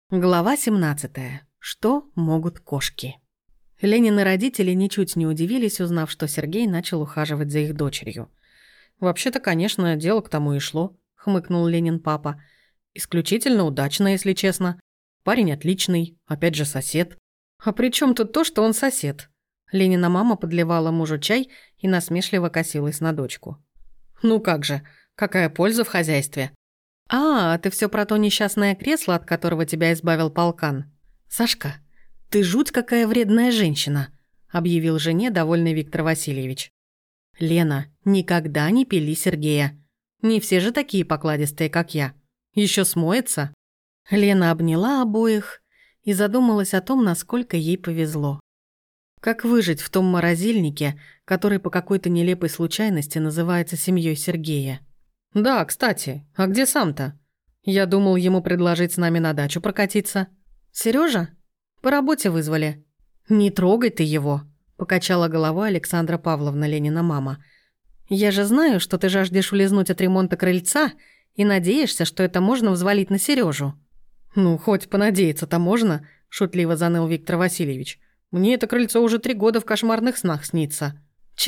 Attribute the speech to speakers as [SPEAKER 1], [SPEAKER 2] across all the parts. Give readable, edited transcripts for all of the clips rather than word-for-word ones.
[SPEAKER 1] Глава 17. Что могут кошки? Ленины родители ничуть не удивились, узнав, что Сергей начал ухаживать за их дочерью. «Вообще-то, конечно, дело к тому и шло», — хмыкнул Ленин папа. «Исключительно удачно, если честно. Парень отличный, опять же сосед». «А при чем тут то, что он сосед?» Ленина мама подливала мужу чай и насмешливо косилась на дочку. «Ну как же, какая польза в хозяйстве?» «А, ты все про то несчастное кресло, от которого тебя избавил полкан. Сашка, ты жуть какая вредная женщина», — объявил жене довольный Виктор Васильевич. «Лена, никогда не пили Сергея. Не все же такие покладистые, как я. Еще смоется». Лена обняла обоих и задумалась о том, насколько ей повезло. Как выжить в том морозильнике, который по какой-то нелепой случайности называется семьей Сергея? «Да, кстати, а где сам-то? Я думал ему предложить с нами на дачу прокатиться». «Серёжа? По работе вызвали». «Не трогай ты его», — покачала головой Александра Павловна, Ленина мама. «Я же знаю, что ты жаждешь улизнуть от ремонта крыльца и надеешься, что это можно взвалить на Серёжу». «Ну, хоть понадеяться-то можно», — шутливо заныл Виктор Васильевич. «Мне это крыльцо уже 3 года в кошмарных снах снится».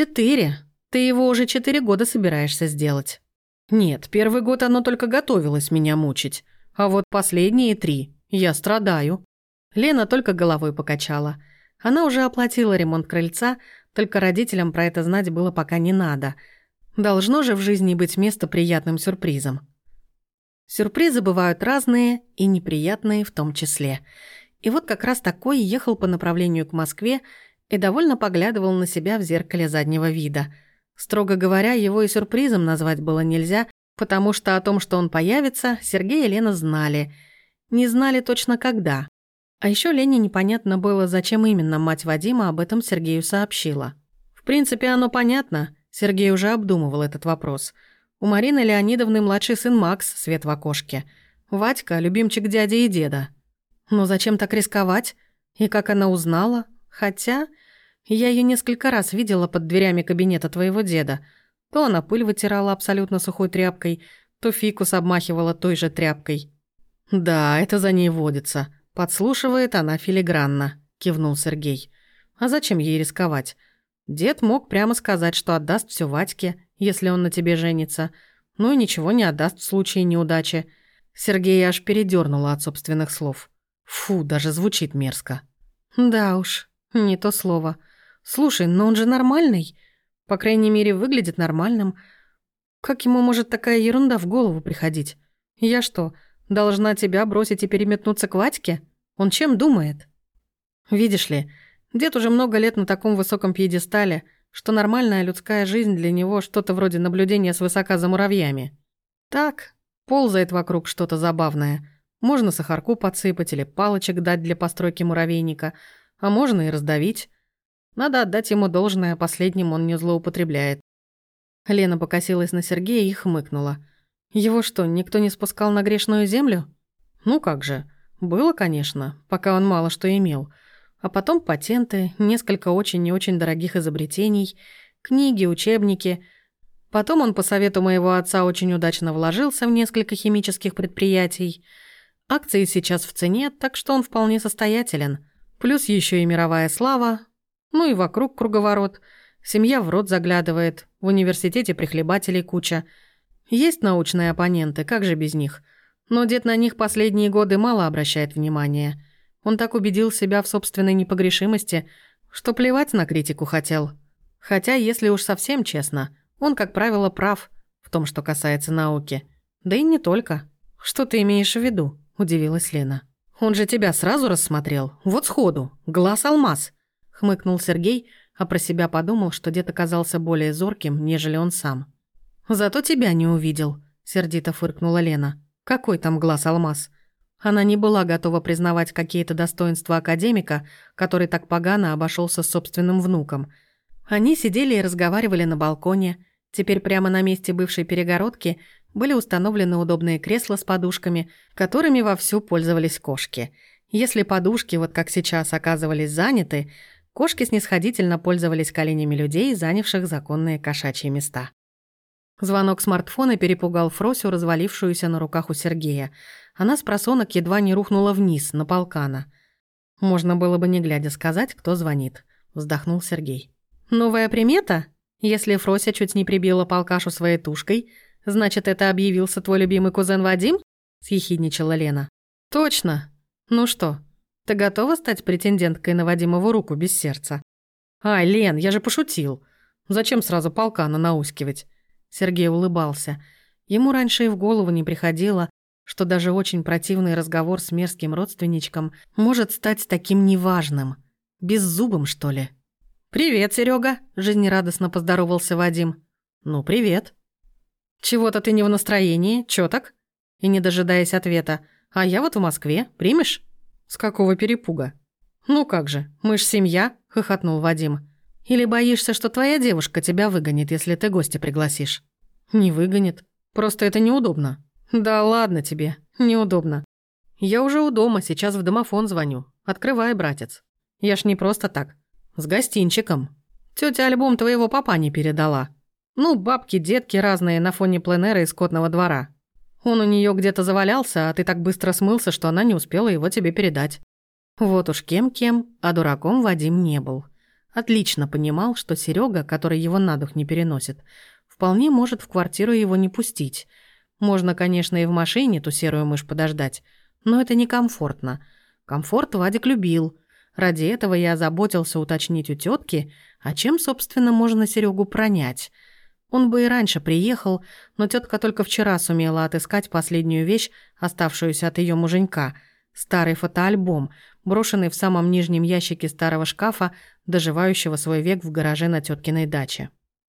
[SPEAKER 1] 4. Ты его уже 4 года собираешься сделать». «Нет, первый год оно только готовилось меня мучить, а вот последние 3 я страдаю». Лена только головой покачала. Она уже оплатила ремонт крыльца, только родителям про это знать было пока не надо. Должно же в жизни быть место приятным сюрпризом. Сюрпризы бывают разные и неприятные в том числе. И вот как раз такой ехал по направлению к Москве и довольно поглядывал на себя в зеркале заднего вида. Строго говоря, его и сюрпризом назвать было нельзя, потому что о том, что он появится, Сергей и Лена знали. Не знали точно когда. А еще Лене непонятно было, зачем именно мать Вадима об этом Сергею сообщила. В принципе, оно понятно. Сергей уже обдумывал этот вопрос. У Марины Леонидовны младший сын Макс, свет в окошке. Вадька – любимчик дяди и деда. Но зачем так рисковать? И как она узнала? Хотя я ее несколько раз видела под дверями кабинета твоего деда. То она пыль вытирала абсолютно сухой тряпкой, то фикус обмахивала той же тряпкой. «Да, это за ней водится. Подслушивает она филигранно», – кивнул Сергей. «А зачем ей рисковать? Дед мог прямо сказать, что отдаст все Вадьке, если он на тебе женится. Ну и ничего не отдаст в случае неудачи». Сергея аж передёрнуло от собственных слов. Фу, даже звучит мерзко. «Да уж, не то слово. Слушай, но он же нормальный. По крайней мере, выглядит нормальным. Как ему может такая ерунда в голову приходить? Я что, должна тебя бросить и переметнуться к Вадьке? Он чем думает?» «Видишь ли, дед уже много лет на таком высоком пьедестале, что нормальная людская жизнь для него что-то вроде наблюдения свысока за муравьями. Так, ползает вокруг что-то забавное. Можно сахарку подсыпать или палочек дать для постройки муравейника, а можно и раздавить. Надо отдать ему должное, последним он не злоупотребляет». Лена покосилась на Сергея и хмыкнула. «Его что, никто не спускал на грешную землю?» «Ну как же, было, конечно, пока он мало что имел. А потом патенты, несколько очень и очень дорогих изобретений, книги, учебники. Потом он по совету моего отца очень удачно вложился в несколько химических предприятий. Акции сейчас в цене, так что он вполне состоятелен. Плюс еще и мировая слава. Ну и вокруг круговорот. Семья в рот заглядывает. В университете прихлебателей куча. Есть научные оппоненты, как же без них? Но дед на них последние годы мало обращает внимания. Он так убедил себя в собственной непогрешимости, что плевать на критику хотел. Хотя, если уж совсем честно, он, как правило, прав в том, что касается науки. Да и не только. «Что ты имеешь в виду?» – удивилась Лена. «Он же тебя сразу рассмотрел. Вот сходу. Глаз-алмаз», – хмыкнул Сергей, а про себя подумал, что дед оказался более зорким, нежели он сам. «Зато тебя не увидел», – сердито фыркнула Лена. «Какой там глаз-алмаз?» Она не была готова признавать какие-то достоинства академика, который так погано обошелся с собственным внуком. Они сидели и разговаривали на балконе. Теперь прямо на месте бывшей перегородки были установлены удобные кресла с подушками, которыми вовсю пользовались кошки. Если подушки, вот как сейчас, оказывались заняты, кошки снисходительно пользовались коленями людей, занявших законные кошачьи места. Звонок смартфона перепугал Фросю, развалившуюся на руках у Сергея. Она с просонок едва не рухнула вниз, на полкана. Можно было бы не глядя сказать, кто звонит. Вздохнул Сергей. «Новая примета? Если Фрося чуть не прибила полкашу своей тушкой, значит, это объявился твой любимый кузен Вадим?» Съехидничала Лена. «Точно. Ну что, ты готова стать претенденткой на Вадимову руку без сердца?» «Ай, Лен, я же пошутил. Зачем сразу полкана наускивать?» Сергей улыбался. Ему раньше и в голову не приходило, что даже очень противный разговор с мерзким родственничком может стать таким неважным. Беззубым, что ли. «Привет, Серега, жизнерадостно поздоровался Вадим. «Ну, привет». «Чего-то ты не в настроении, чё так?» И не дожидаясь ответа. «А я вот в Москве, примешь?» «С какого перепуга?» «Ну как же, мы ж семья», — хохотнул Вадим. «Или боишься, что твоя девушка тебя выгонит, если ты гостя пригласишь?» «Не выгонит. Просто это неудобно». «Да ладно тебе, неудобно. Я уже у дома, сейчас в домофон звоню. Открывай, братец. Я ж не просто так. С гостинчиком. Тётя альбом твоего папа не передала. Ну, бабки, детки разные на фоне пленэра и скотного двора. Он у неё где-то завалялся, а ты так быстро смылся, что она не успела его тебе передать». Вот уж кем-кем, а дураком Вадим не был. Отлично понимал, что Серега, который его на дух не переносит, вполне может в квартиру его не пустить. Можно, конечно, и в машине ту серую мышь подождать, но это некомфортно. Комфорт Вадик любил. Ради этого я озаботился уточнить у тетки, а чем, собственно, можно Серегу пронять. Он бы и раньше приехал, но тетка только вчера сумела отыскать последнюю вещь, оставшуюся от ее муженька – старый фотоальбом, брошенный в самом нижнем ящике старого шкафа, доживающего свой век в гараже на теткиной даче.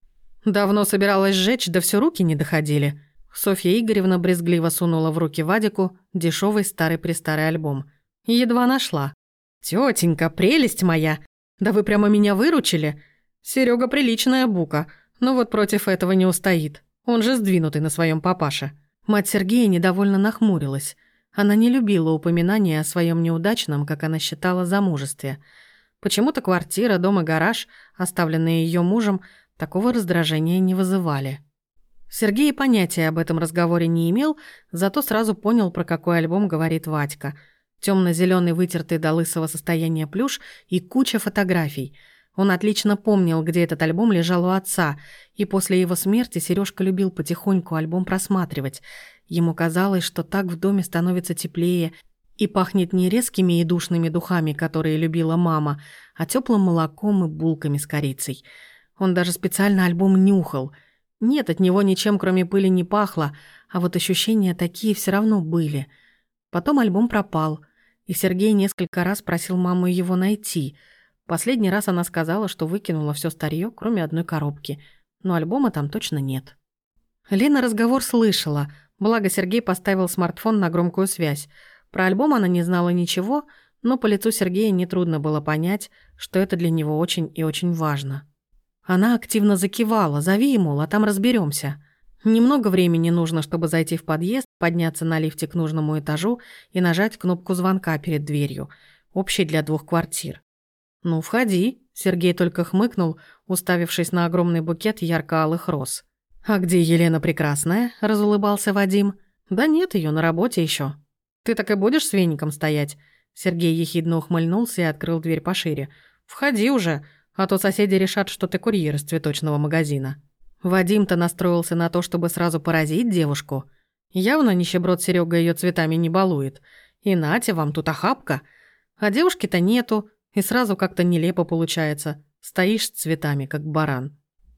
[SPEAKER 1] «Давно собиралась сжечь, да все руки не доходили». Софья Игоревна брезгливо сунула в руки Вадику дешевый старый-престарый альбом. Едва нашла. «Тётенька, прелесть моя! Да вы прямо меня выручили! Серега приличная бука, но вот против этого не устоит. Он же сдвинутый на своем папаше». Мать Сергея недовольно нахмурилась. Она не любила упоминания о своем неудачном, как она считала, замужестве. Почему-то квартира, дом и гараж, оставленные ее мужем, такого раздражения не вызывали. Сергей понятия об этом разговоре не имел, зато сразу понял, про какой альбом говорит Вадька. Тёмно-зелёный, вытертый до лысого состояния плюш и куча фотографий. Он отлично помнил, где этот альбом лежал у отца, и после его смерти Серёжка любил потихоньку альбом просматривать. Ему казалось, что так в доме становится теплее и пахнет не резкими и душными духами, которые любила мама, а тёплым молоком и булками с корицей. Он даже специально альбом нюхал. Нет, от него ничем, кроме пыли, не пахло, а вот ощущения такие все равно были. Потом альбом пропал, и Сергей несколько раз просил маму его найти. Последний раз она сказала, что выкинула все старье, кроме одной коробки, но альбома там точно нет. Лена разговор слышала, благо Сергей поставил смартфон на громкую связь. Про альбом она не знала ничего, но по лицу Сергея нетрудно было понять, что это для него очень и очень важно. Она активно закивала: «Зови, мол, а там разберемся. Немного времени нужно, чтобы зайти в подъезд, подняться на лифте к нужному этажу и нажать кнопку звонка перед дверью, общей для 2 квартир. «Ну, входи», — Сергей только хмыкнул, уставившись на огромный букет ярко-алых роз. «А где Елена Прекрасная?» — разулыбался Вадим. «Да нет, ее на работе еще. Ты так и будешь с веником стоять?» Сергей ехидно ухмыльнулся и открыл дверь пошире. «Входи уже, а то соседи решат, что ты курьер из цветочного магазина». Вадим-то настроился на то, чтобы сразу поразить девушку. Явно нищеброд Серега ее цветами не балует. И нате, вам тут охапка. А девушки-то нету, и сразу как-то нелепо получается. Стоишь с цветами, как баран.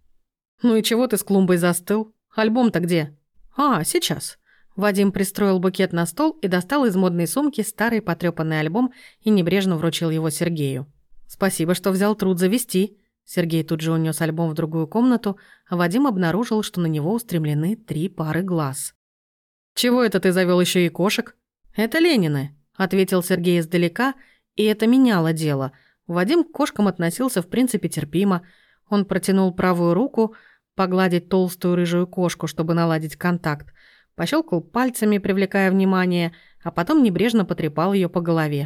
[SPEAKER 1] «Ну и чего ты с клумбой застыл? Альбом-то где?» «А, сейчас». Вадим пристроил букет на стол и достал из модной сумки старый потрёпанный альбом и небрежно вручил его Сергею. «Спасибо, что взял труд завести». Сергей тут же унес альбом в другую комнату, а Вадим обнаружил, что на него устремлены 3 пары глаз. «Чего это ты завел еще и кошек?» «Это Ленины», — ответил Сергей издалека, и это меняло дело. Вадим к кошкам относился в принципе терпимо. Он протянул правую руку, погладить толстую рыжую кошку, чтобы наладить контакт, пощелкал пальцами, привлекая внимание, а потом небрежно потрепал ее по голове.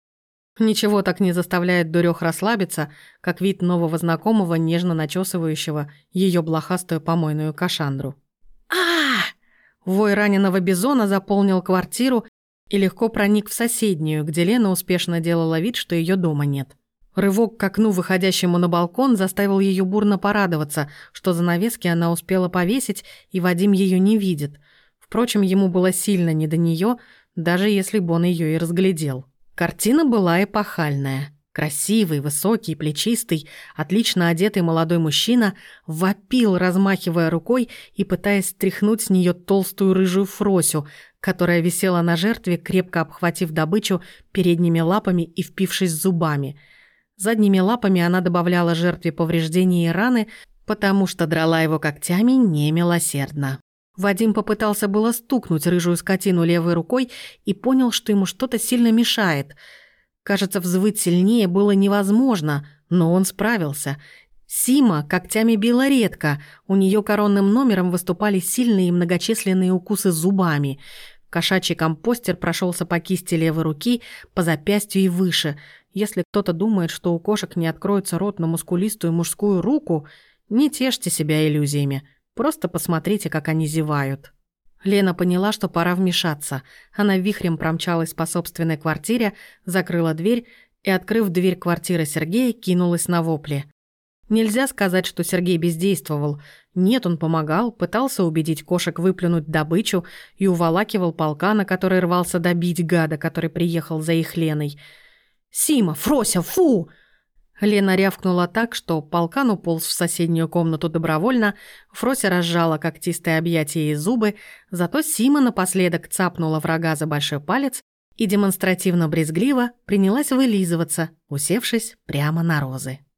[SPEAKER 1] Ничего так не заставляет дурёх расслабиться, как вид нового знакомого, нежно начесывающего ее блохастую помойную кашандру. Вой раненого бизона заполнил квартиру, и легко проник в соседнюю, где Лена успешно делала вид, что ее дома нет. Рывок к окну, выходящему на балкон, заставил ее бурно порадоваться, что занавески она успела повесить, и Вадим ее не видит. Впрочем, ему было сильно не до нее, даже если бы он ее и разглядел. Картина была эпохальная. Красивый, высокий, плечистый, отлично одетый молодой мужчина вопил, размахивая рукой и пытаясь стряхнуть с нее толстую рыжую Фросю, которая висела на жертве, крепко обхватив добычу передними лапами и впившись зубами. Задними лапами она добавляла жертве повреждения и раны, потому что драла его когтями немилосердно. Вадим попытался было стукнуть рыжую скотину левой рукой и понял, что ему что-то сильно мешает. Кажется, взвыть сильнее было невозможно, но он справился. Сима когтями била редко, у нее коронным номером выступали сильные и многочисленные укусы зубами. Кошачий компостер прошелся по кисти левой руки, по запястью и выше. Если кто-то думает, что у кошек не откроется рот на мускулистую мужскую руку, не тешьте себя иллюзиями, просто посмотрите, как они зевают. Лена поняла, что пора вмешаться. Она вихрем промчалась по собственной квартире, закрыла дверь и, открыв дверь квартиры Сергея, кинулась на вопли. Нельзя сказать, что Сергей бездействовал. Нет, он помогал, пытался убедить кошек выплюнуть добычу и уволакивал полкана, который рвался добить гада, который приехал за их Леной. «Сима! Фрося! Фу!» Лена рявкнула так, что полкан уполз в соседнюю комнату добровольно, Фрося разжала когтистые объятия и зубы, зато Сима напоследок цапнула врага за большой палец и демонстративно брезгливо принялась вылизываться, усевшись прямо на розы.